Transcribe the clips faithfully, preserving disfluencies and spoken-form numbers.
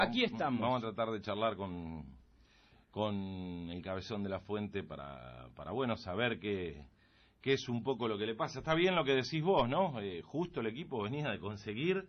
Aquí estamos. Vamos a tratar de charlar con, con el Cabezón de la Fuente para, para bueno, saber qué, qué es un poco lo que le pasa. Está bien lo que decís vos, ¿no? Eh, justo el equipo venía de conseguir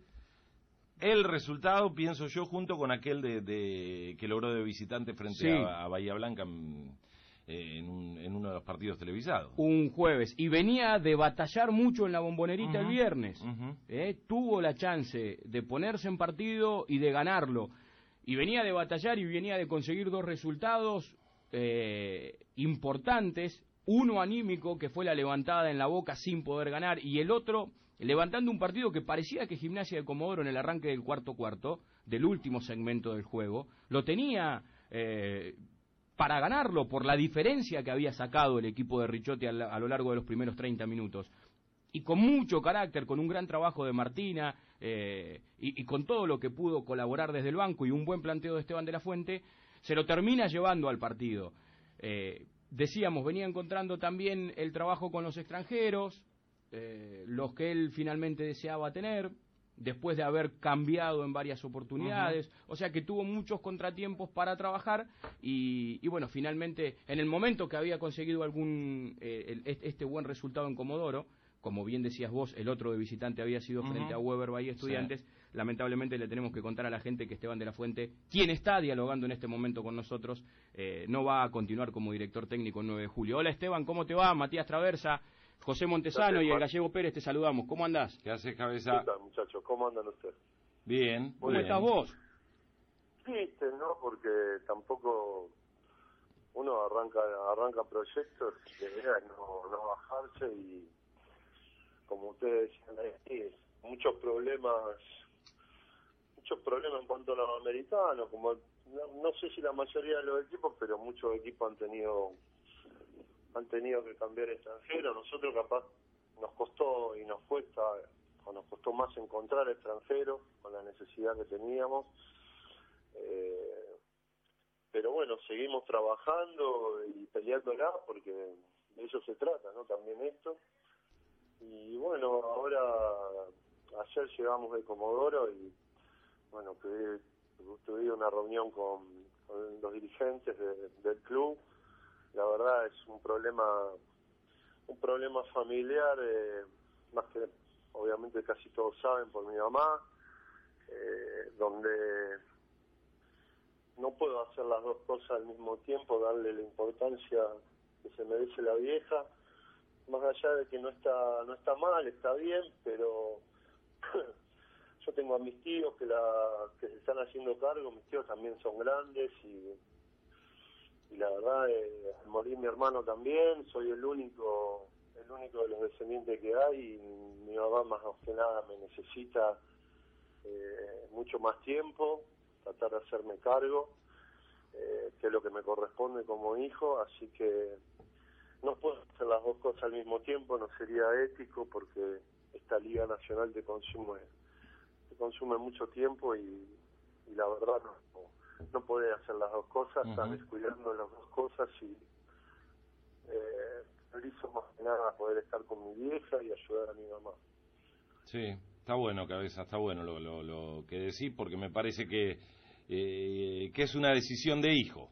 el resultado, pienso yo, junto con aquel de, de que logró de visitante frente sí. a, a Bahía Blanca en, en, un, en uno de los partidos televisados. Un jueves. Y venía de batallar mucho en la Bombonerita uh-huh. el viernes. Uh-huh. eh, tuvo la chance de ponerse en partido y de ganarlo. Y venía de batallar y venía de conseguir dos resultados eh, importantes. Uno anímico, que fue la levantada en la Boca sin poder ganar, y el otro levantando un partido que parecía que Gimnasia de Comodoro en el arranque del cuarto cuarto, del último segmento del juego, lo tenía eh, para ganarlo por la diferencia que había sacado el equipo de Ricciotti a, la, a lo largo de los primeros treinta minutos. Y con mucho carácter, con un gran trabajo de Martina, eh, y, y con todo lo que pudo colaborar desde el banco y un buen planteo de Esteban de la Fuente, se lo termina llevando al partido. Eh, decíamos, venía encontrando también el trabajo con los extranjeros, eh, los que él finalmente deseaba tener, después de haber cambiado en varias oportunidades, uh-huh. o sea que tuvo muchos contratiempos para trabajar, y, y bueno, finalmente, en el momento que había conseguido algún eh, el, este buen resultado en Comodoro, como bien decías vos, el otro de visitante había sido frente uh-huh. a Weber Bahía Estudiantes, sí. Lamentablemente le tenemos que contar a la gente que Esteban de la Fuente, quien está dialogando en este momento con nosotros, eh, no va a continuar como director técnico el nueve de julio. Hola Esteban, ¿cómo te va? Matías Traversa, José Montesano y el Gallego Pérez, te saludamos. ¿Cómo andás? ¿Qué haces, Cabeza? ¿Qué tal, muchachos? ¿Cómo andan ustedes? Bien. ¿Cómo bien. estás vos? Triste, ¿no? Porque tampoco uno arranca arranca proyectos y la idea es no, no bajarse, y como ustedes decían ahí, muchos problemas muchos problemas en cuanto a los americanos, como no, no sé si la mayoría de los equipos, pero muchos equipos han tenido han tenido que cambiar extranjeros. Nosotros capaz nos costó y nos cuesta, o nos costó más encontrar extranjeros con la necesidad que teníamos, eh, pero bueno, seguimos trabajando y peleándola, porque de eso se trata, ¿no? También esto. Y bueno, ahora ayer llegamos de Comodoro y bueno, tuve, tuve una reunión con, con los dirigentes de, del club. La verdad es un problema un problema familiar, eh, más que obviamente casi todos saben por mi mamá, eh, donde no puedo hacer las dos cosas al mismo tiempo, darle la importancia que se merece la vieja, más allá de que no está no está mal, está bien, pero yo tengo a mis tíos que la que se están haciendo cargo. Mis tíos también son grandes, y y la verdad, eh, al morir mi hermano también, soy el único el único de los descendientes que hay, y mi mamá más que nada me necesita eh, mucho más tiempo, tratar de hacerme cargo, eh, que es lo que me corresponde como hijo, así que no puedo hacer las dos cosas al mismo tiempo, no sería ético, porque esta Liga Nacional te consume te consume mucho tiempo, y, y la verdad no, no, no podés hacer las dos cosas, uh-huh. estás descuidando las dos cosas, y eh, priorizo más que nada poder estar con mi vieja y ayudar a mi mamá. Sí, está bueno, Cabeza, está bueno lo, lo, lo que decís, porque me parece que, eh, que es una decisión de hijo.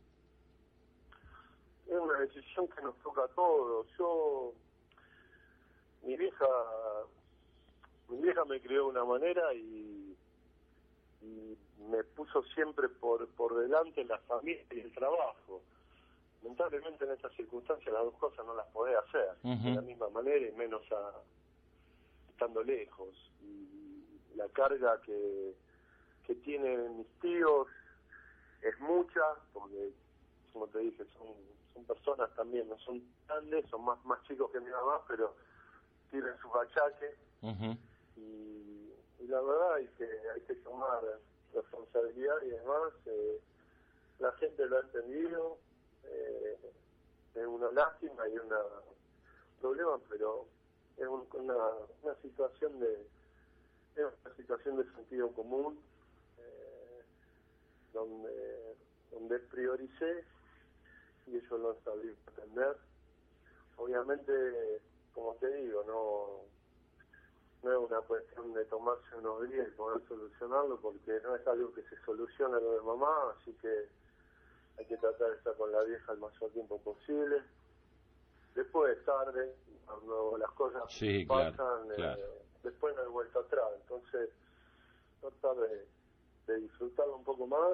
Es una decisión que nos toca a todos. Yo, mi vieja, mi vieja me crió de una manera, y, y me puso siempre por por delante la familia y el trabajo. Lamentablemente en estas circunstancias las dos cosas no las podés hacer uh-huh. de la misma manera, y menos a, estando lejos. Y la carga que, que tienen mis tíos es mucha, porque como te dije, son son personas también, no son grandes, son más más chicos que mi mamá, pero tienen sus achaques, uh-huh. y, y la verdad es que hay que tomar responsabilidad y demás. Eh, la gente lo ha entendido, eh, es una lástima y un problema, pero es un, una una situación de es una situación de sentido común, eh, donde donde prioricé, y ellos lo han sabido entender. Obviamente, como te digo, no no es una cuestión de tomarse unos días y poder solucionarlo, porque no es algo que se soluciona lo de mamá, así que hay que tratar de estar con la vieja el mayor tiempo posible. Después es tarde, cuando las cosas sí, pasan, claro, claro. Eh, después no hay vuelta atrás, entonces tratar de, de disfrutarlo un poco más.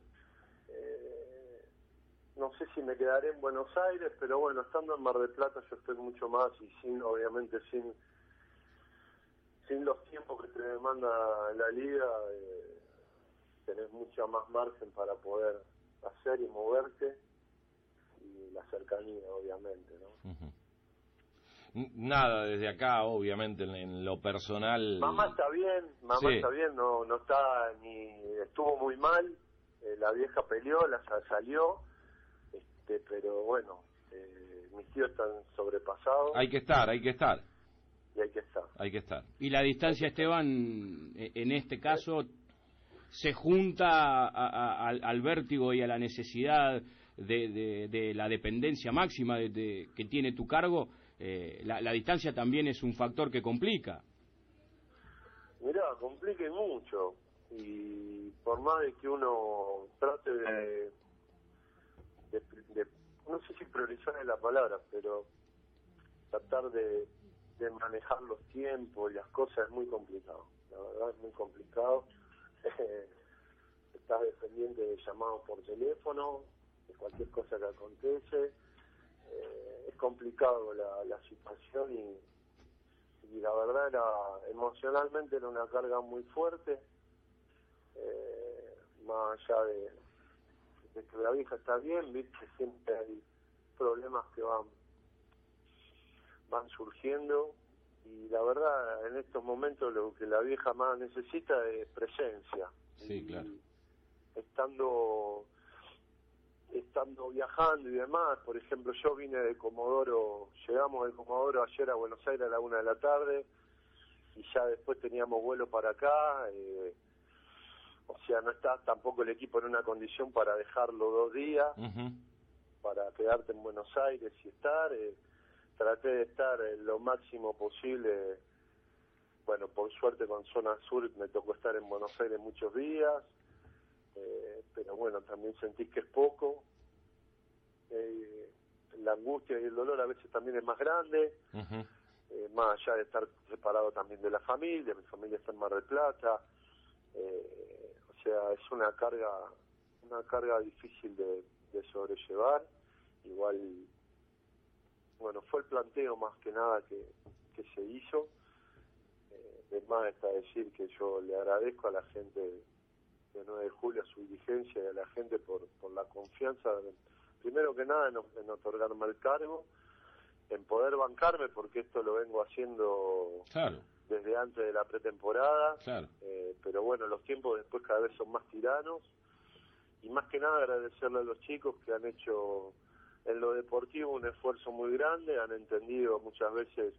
Eh, no sé si me quedaré en Buenos Aires, pero bueno, estando en Mar del Plata yo estoy mucho más y sin, obviamente sin sin los tiempos que te demanda la liga, eh, tenés mucha más margen para poder hacer y moverte, y la cercanía, obviamente, ¿no? Uh-huh. Nada desde acá, obviamente, en, en lo personal. Mamá está bien, mamá sí. está bien, no no está ni estuvo muy mal, eh, la vieja peleó, la salió, este, pero bueno, eh, mis tíos están sobrepasados. Hay que estar, hay que estar. Y hay que estar. Hay que estar. Y la distancia, Esteban, en este caso, se junta a, a, al, al vértigo y a la necesidad de, de, de la dependencia máxima de, de, que tiene tu cargo. Eh, la, la distancia también es un factor que complica. Mirá, complica y mucho, y por más de que uno trate de, de, de no sé si priorizar es la palabra, pero tratar de, de manejar los tiempos y las cosas es muy complicado, la verdad es muy complicado. Estás dependiente de llamados por teléfono, de cualquier cosa que acontece. Eh, es complicado la, la situación, y y la verdad era emocionalmente era una carga muy fuerte, eh, más allá de, de que la vieja está bien, viste, siempre hay problemas que van van surgiendo, y la verdad en estos momentos lo que la vieja más necesita es presencia. Sí, y claro. estando estando viajando y demás, por ejemplo, yo vine de Comodoro, llegamos de Comodoro ayer a Buenos Aires a la una de la tarde, y ya después teníamos vuelo para acá, eh, o sea, no está tampoco el equipo en una condición para dejarlo dos días, Uh-huh. para quedarte en Buenos Aires y estar, eh, traté de estar eh, lo máximo posible. Bueno, por suerte con Zona Sur me tocó estar en Buenos Aires muchos días, eh, pero bueno, también sentís que es poco, eh, la angustia y el dolor a veces también es más grande, Uh-huh. eh, más allá de estar separado también de la familia, mi familia está en Mar del Plata, eh, o sea, es una carga, una carga difícil de, de sobrellevar. Igual, bueno, fue el planteo más que nada que, que se hizo. Eh, es más, está decir que yo le agradezco a la gente de nueve de julio, a su dirigencia y a la gente por, por la confianza, primero que nada en, en otorgarme el cargo, en poder bancarme, porque esto lo vengo haciendo Claro. desde antes de la pretemporada, Claro. eh, pero bueno, los tiempos después cada vez son más tiranos, y más que nada agradecerle a los chicos que han hecho en lo deportivo un esfuerzo muy grande, han entendido muchas veces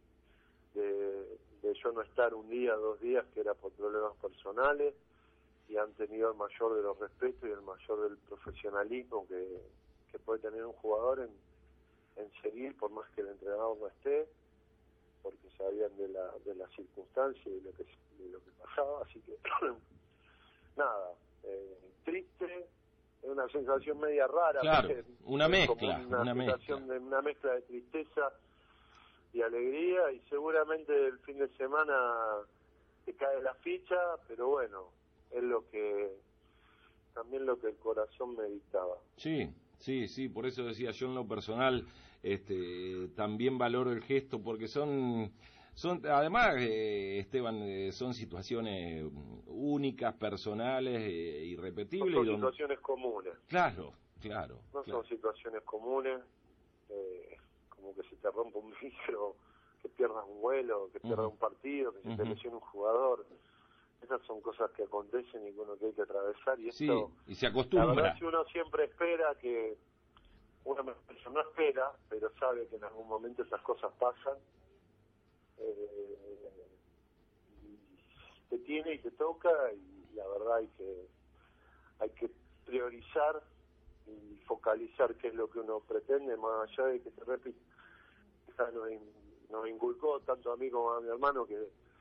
de, de yo no estar un día, dos días, que era por problemas personales, y han tenido el mayor de los respetos y el mayor del profesionalismo que, que puede tener un jugador en, en seguir, por más que el entrenador no esté, porque sabían de la de las circunstancias y de lo que de lo que pasaba, así que nada, eh, triste, es una sensación media rara, Claro, porque una es mezcla, como una, una sensación mezcla. de una mezcla de tristeza y alegría, y seguramente el fin de semana te cae la ficha, pero bueno, es lo que también lo que el corazón me dictaba. Sí, sí, sí, por eso decía yo en lo personal, este, también valoro el gesto, porque son, son además, eh, Esteban, eh, son situaciones únicas, personales, eh, irrepetibles. No son y donde... situaciones comunes. Claro, claro. No claro. son situaciones comunes, eh, como que se te rompa un vidrio, que pierdas un vuelo, que pierdas Uh-huh. un partido, que se Uh-huh. te lesione un jugador. Esas son cosas que acontecen y que uno tiene que atravesar, y Sí, esto, y se la acostumbra. verdad, si uno siempre espera que, una persona no espera, pero sabe que en algún momento esas cosas pasan, eh, y te tiene y te toca, y la verdad hay que hay que priorizar y focalizar qué es lo que uno pretende, más allá de que, te repito, nos, in, nos inculcó tanto a mí como a mi hermano que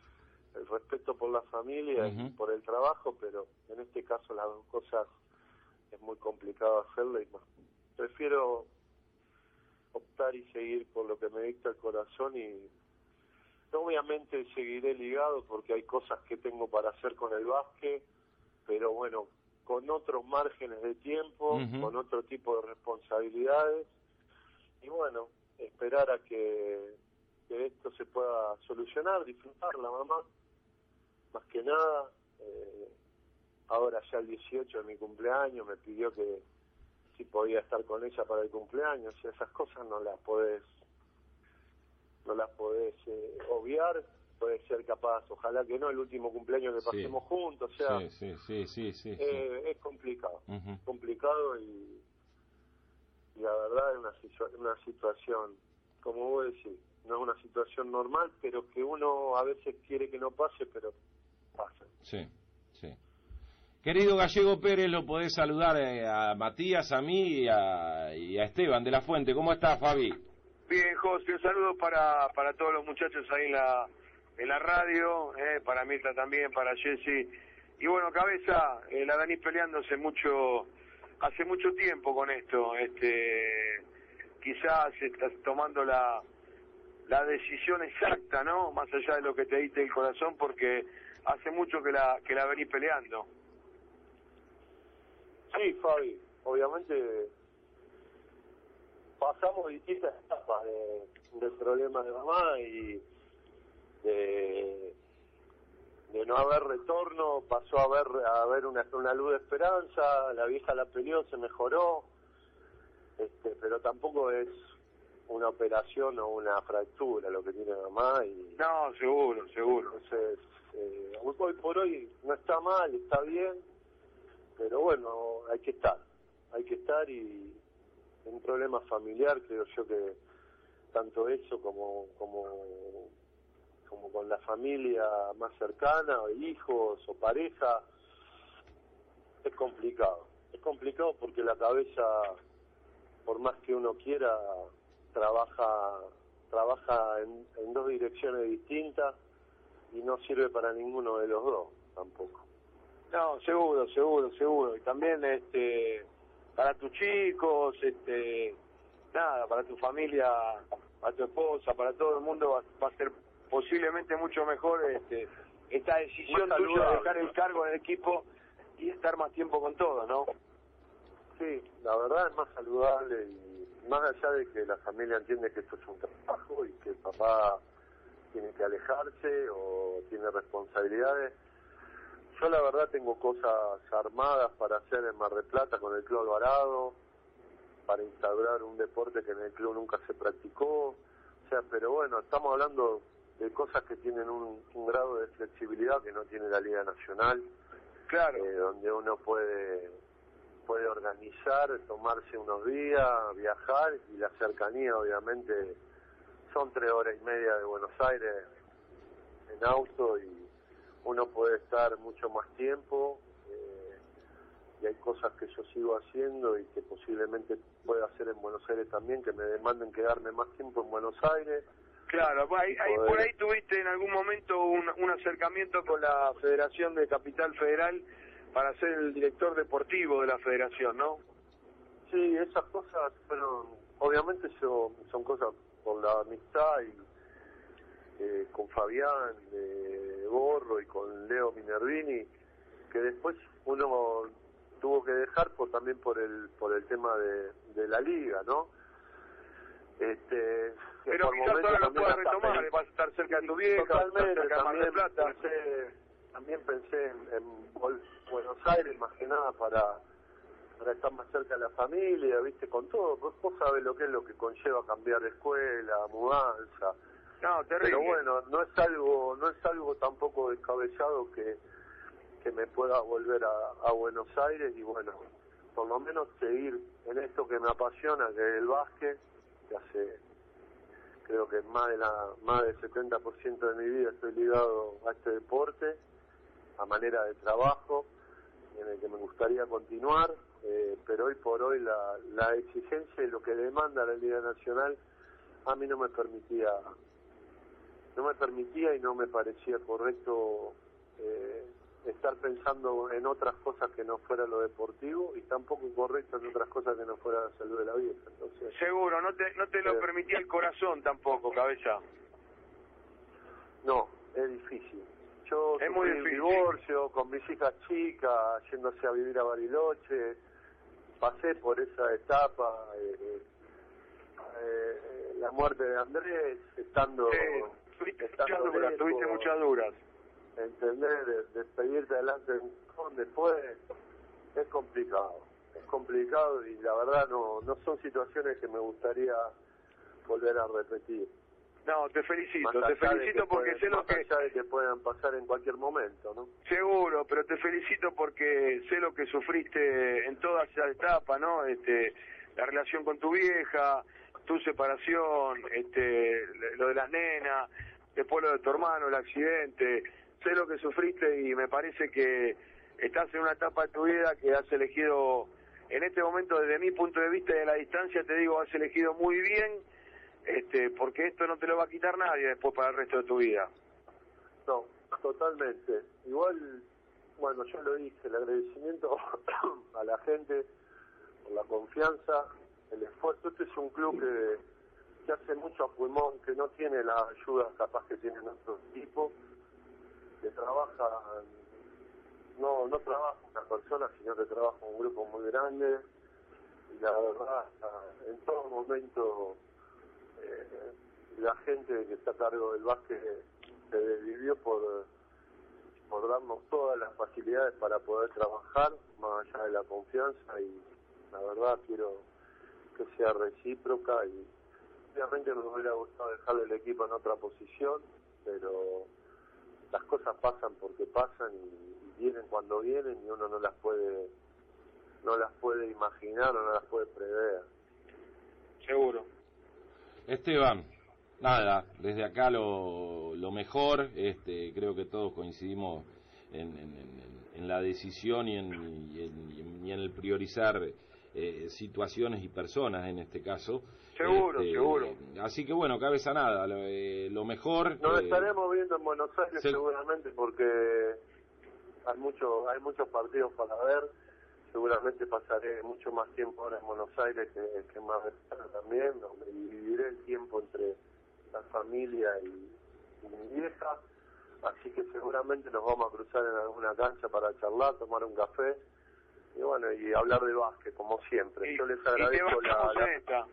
el respeto por la familia uh-huh. y por el trabajo, pero en este caso las dos cosas es muy complicado hacerlo y más. Prefiero optar y seguir por lo que me dicta el corazón y obviamente seguiré ligado porque hay cosas que tengo para hacer con el básquet, pero bueno, con otros márgenes de tiempo, uh-huh. con otro tipo de responsabilidades y bueno, esperar a que, que esto se pueda solucionar, disfrutar la mamá, más que nada. Eh, ahora ya el dieciocho de mi cumpleaños me pidió que si podía estar con ella para el cumpleaños, y esas cosas no las podés no las podés eh, obviar, podés ser capaz, ojalá que no, el último cumpleaños que pasemos sí. juntos, o sea, sí, sí, sí, sí, sí, eh, sí. es complicado, uh-huh. complicado y, y la verdad es una, situa- una situación, como vos decís, no es una situación normal, pero que uno a veces quiere que no pase, pero pasa. Sí, sí. Querido Gallego Pérez, lo podés saludar eh, a Matías, a mí y a, y a Esteban de la Fuente. ¿Cómo estás, Fabi? Bien, José, un saludo para para todos los muchachos ahí en la en la radio, eh, para Mirta también, para Jessy. Y bueno, Cabeza, eh, la venís peleándose mucho, hace mucho tiempo con esto. Este, quizás estás tomando la la decisión exacta, ¿no? Más allá de lo que te diste el corazón, porque hace mucho que la que la venís peleando. Sí, Fabi, obviamente pasamos distintas etapas de, del problema de mamá y de, de no haber retorno, pasó a haber, a haber una, una luz de esperanza, la vieja la peleó, se mejoró, este, pero tampoco es una operación o una fractura lo que tiene mamá. Y no, seguro, seguro. Entonces, eh, hoy por hoy no está mal, está bien, pero bueno, hay que estar, hay que estar y un problema familiar, creo yo que tanto eso como como como con la familia más cercana, o hijos o pareja, es complicado. Es complicado porque la cabeza, por más que uno quiera, trabaja trabaja en, en dos direcciones distintas y no sirve para ninguno de los dos tampoco. No, seguro, seguro, seguro. Y también este para tus chicos, este nada, para tu familia, para tu esposa, para todo el mundo va, va a ser posiblemente mucho mejor este esta decisión tuya de dejar el cargo en el equipo y estar más tiempo con todos, ¿no? Sí, la verdad es más saludable y más allá de que la familia entiende que esto es un trabajo y que el papá tiene que alejarse o tiene responsabilidades. Yo la verdad tengo cosas armadas para hacer en Mar del Plata con el Club Alvarado, para instaurar un deporte que en el club nunca se practicó, o sea, pero bueno, estamos hablando de cosas que tienen un, un grado de flexibilidad que no tiene la Liga Nacional, claro, eh, donde uno puede puede organizar, tomarse unos días, viajar, y la cercanía obviamente son tres horas y media de Buenos Aires en auto y uno puede estar mucho más tiempo, eh, y hay cosas que yo sigo haciendo y que posiblemente pueda hacer en Buenos Aires también, que me demanden quedarme más tiempo en Buenos Aires. Claro, ahí, ahí, poder... por ahí tuviste en algún momento un, un acercamiento con la Federación de Capital Federal para ser el director deportivo de la federación, ¿no? Sí, esas cosas, bueno, obviamente yo, son cosas por la amistad y eh, con Fabián de Borro y con Leo Minervini, que después uno tuvo que dejar por también por el por el tema de, de la liga, ¿no? Este, pero quizás ahora lo puedas retomar, pensé, vas a estar cerca de tu vieja, totalmente, cerca de Mar del Plata. Pensé, también pensé en, en Buenos Aires, más que nada para para estar más cerca de la familia, viste, con todo, vos, vos sabés lo que es lo que conlleva cambiar de escuela, mudanza. No, terrible. Pero bueno, no es algo, no es algo tampoco descabellado que, que me pueda volver a, a Buenos Aires y bueno, por lo menos seguir en esto que me apasiona, que es el básquet, que hace, creo que más de la, más del setenta por ciento de mi vida estoy ligado a este deporte, a manera de trabajo, en el que me gustaría continuar, eh, pero hoy por hoy la, la exigencia y lo que demanda la Liga Nacional a mí no me permitía no me permitía y no me parecía correcto eh, estar pensando en otras cosas que no fuera lo deportivo y tampoco correcto en otras cosas que no fuera la salud de la vieja. Entonces, seguro, no te, no te lo eh, permitía el corazón tampoco, Cabeza. No, es difícil. Yo Es muy sufrí un difícil. divorcio con mis hijas chicas, yéndose a vivir a Bariloche, pasé por esa etapa, eh, eh, la muerte de Andrés, estando... Sí, tuviste estando muchas duras, lejos, tuviste muchas duras. ¿entendés? De, de pedirte delante de un cajón después, es complicado, es complicado y la verdad no, no son situaciones que me gustaría volver a repetir. No, te felicito, Más te allá de felicito que porque pueden- sé lo más que... allá de que puedan pasar en cualquier momento, ¿no? Seguro, pero te felicito porque sé lo que sufriste en toda esa etapa, ¿no? Este, la relación con tu vieja, tu separación, este, lo de las nenas, después lo de tu hermano, el accidente. Sé lo que sufriste y me parece que estás en una etapa de tu vida que has elegido, en este momento desde mi punto de vista y de la distancia, te digo, has elegido muy bien, este, porque esto no te lo va a quitar nadie después para el resto de tu vida. No, totalmente. Igual, bueno, yo lo dije, el agradecimiento a la gente por la confianza, el esfuerzo. Este es un club que, que hace mucho a pulmón, que no tiene la ayuda capaz que tiene nuestro equipo, que trabaja, no no trabaja una persona, sino que trabaja un grupo muy grande. Y la verdad, en todo momento, eh, la gente que está a cargo del básquet se desvivió por, por darnos todas las facilidades para poder trabajar, más allá de la confianza, y la verdad quiero que sea recíproca. Y obviamente me hubiera gustado dejar el equipo en otra posición, pero las cosas pasan porque pasan y, y vienen cuando vienen y uno no las puede no las puede imaginar o no las puede prever. Seguro. Esteban, nada, desde acá lo, lo mejor, este, creo que todos coincidimos en, en, en, en la decisión y en, y en, y en el priorizar eh, situaciones y personas en este caso. Seguro, Este, seguro. Así que bueno, cabeza nada, lo, eh, lo mejor... Nos eh, estaremos viendo en Buenos Aires se... seguramente porque hay mucho, hay muchos partidos para ver. Seguramente pasaré mucho más tiempo ahora en Buenos Aires que, que más cerca también, donde dividiré el tiempo entre la familia y, y mi vieja. Así que seguramente nos vamos a cruzar en alguna cancha para charlar, tomar un café y bueno, y hablar de básquet como siempre. Y, Yo les y te agradezco la, bancamos en la esta.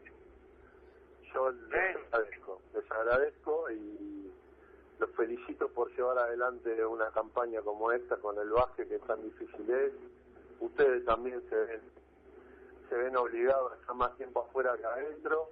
yo les ¿Eh? agradezco, les agradezco y los felicito por llevar adelante una campaña como esta con el básquet, que tan difícil es. Ustedes también se ven, se ven obligados a estar más tiempo afuera que adentro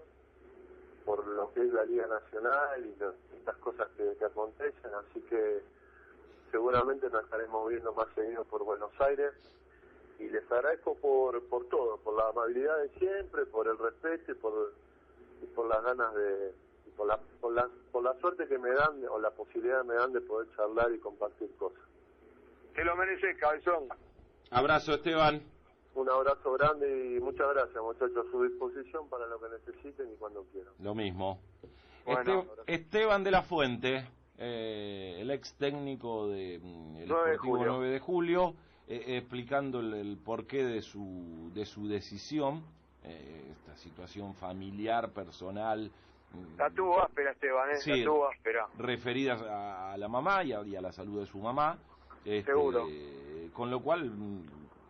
por lo que es la Liga Nacional y lo, estas cosas que, que acontecen, así que seguramente nos estaremos viendo más seguido por Buenos Aires y les agradezco por, por todo, por la amabilidad de siempre, por el respeto y por, y por las ganas de, y por la, por la, por la suerte que me dan o la posibilidad que me dan de poder charlar y compartir cosas. Te lo mereces, cabezón. Abrazo, Esteban. Un abrazo grande y muchas gracias, muchachos, a su disposición para lo que necesiten y cuando quieran. Lo mismo. Bueno. Este, Esteban de la Fuente, eh, el ex técnico de mm, el nueve de Sportivo julio. nueve de julio, eh, explicando el, el porqué de su de su decisión, eh, esta situación familiar, personal. La tuvo áspera, Esteban, ¿eh? Sí, la tuvo áspera. referidas a, a la mamá y a, y a la salud de su mamá. Este, Seguro. Con lo cual mm,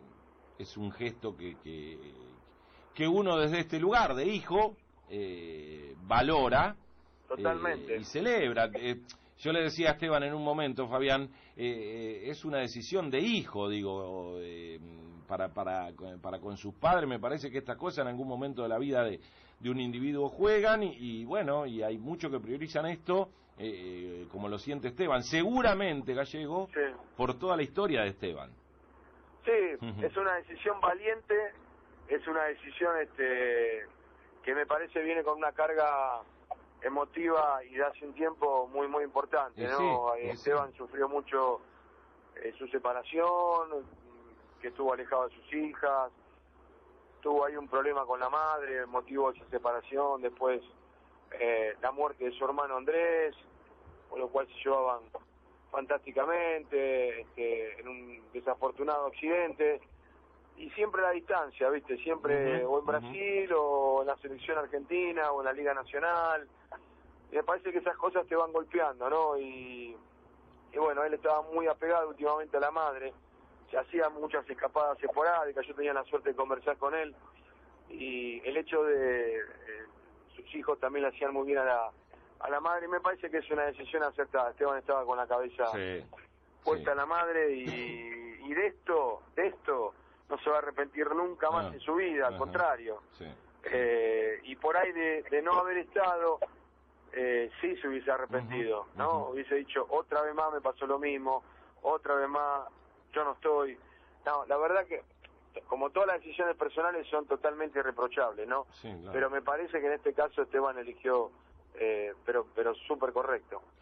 es un gesto que, que, que uno desde este lugar de hijo eh, valora. Totalmente. Eh, y celebra. Eh, yo le decía a Esteban en un momento, Fabián, eh, es una decisión de hijo, digo, eh, para, para, para con sus padres. Me parece que estas cosas en algún momento de la vida de, de un individuo juegan y, y bueno, y hay muchos que priorizan esto, eh, como lo siente Esteban. Seguramente, Gallego, Sí. por toda la historia de Esteban. Sí, es una decisión valiente, es una decisión este que me parece viene con una carga emotiva y de hace un tiempo muy muy importante, Eh, ¿no? sí, eh, Esteban sí. sufrió mucho eh, su separación, que estuvo alejado de sus hijas, tuvo ahí un problema con la madre, motivo de esa separación, después eh, la muerte de su hermano Andrés, con lo cual se llevaban fantásticamente, este, en un desafortunado accidente, y siempre a la distancia, ¿viste? Siempre uh-huh, o en Brasil, uh-huh. o en la selección argentina, o en la Liga Nacional. Y me parece que esas cosas te van golpeando, ¿no? Y, y bueno, él estaba muy apegado últimamente a la madre, se hacían muchas escapadas esporádicas, yo tenía la suerte de conversar con él, y el hecho de eh, sus hijos también le hacían muy bien a la a la madre, y me parece que es una decisión acertada. Esteban estaba con la cabeza sí, puesta sí. en la madre, y, y de esto, de esto no se va a arrepentir nunca más ah, en su vida, al uh-huh, contrario. Sí, eh, y por ahí de, de no haber estado, eh, sí se hubiese arrepentido, uh-huh, ¿no? Uh-huh. Hubiese dicho, otra vez más me pasó lo mismo, otra vez más yo no estoy. No, la verdad que, como todas las decisiones personales, son totalmente irreprochables, ¿no? Sí, claro. Pero me parece que en este caso Esteban eligió, eh, pero pero súper correcto.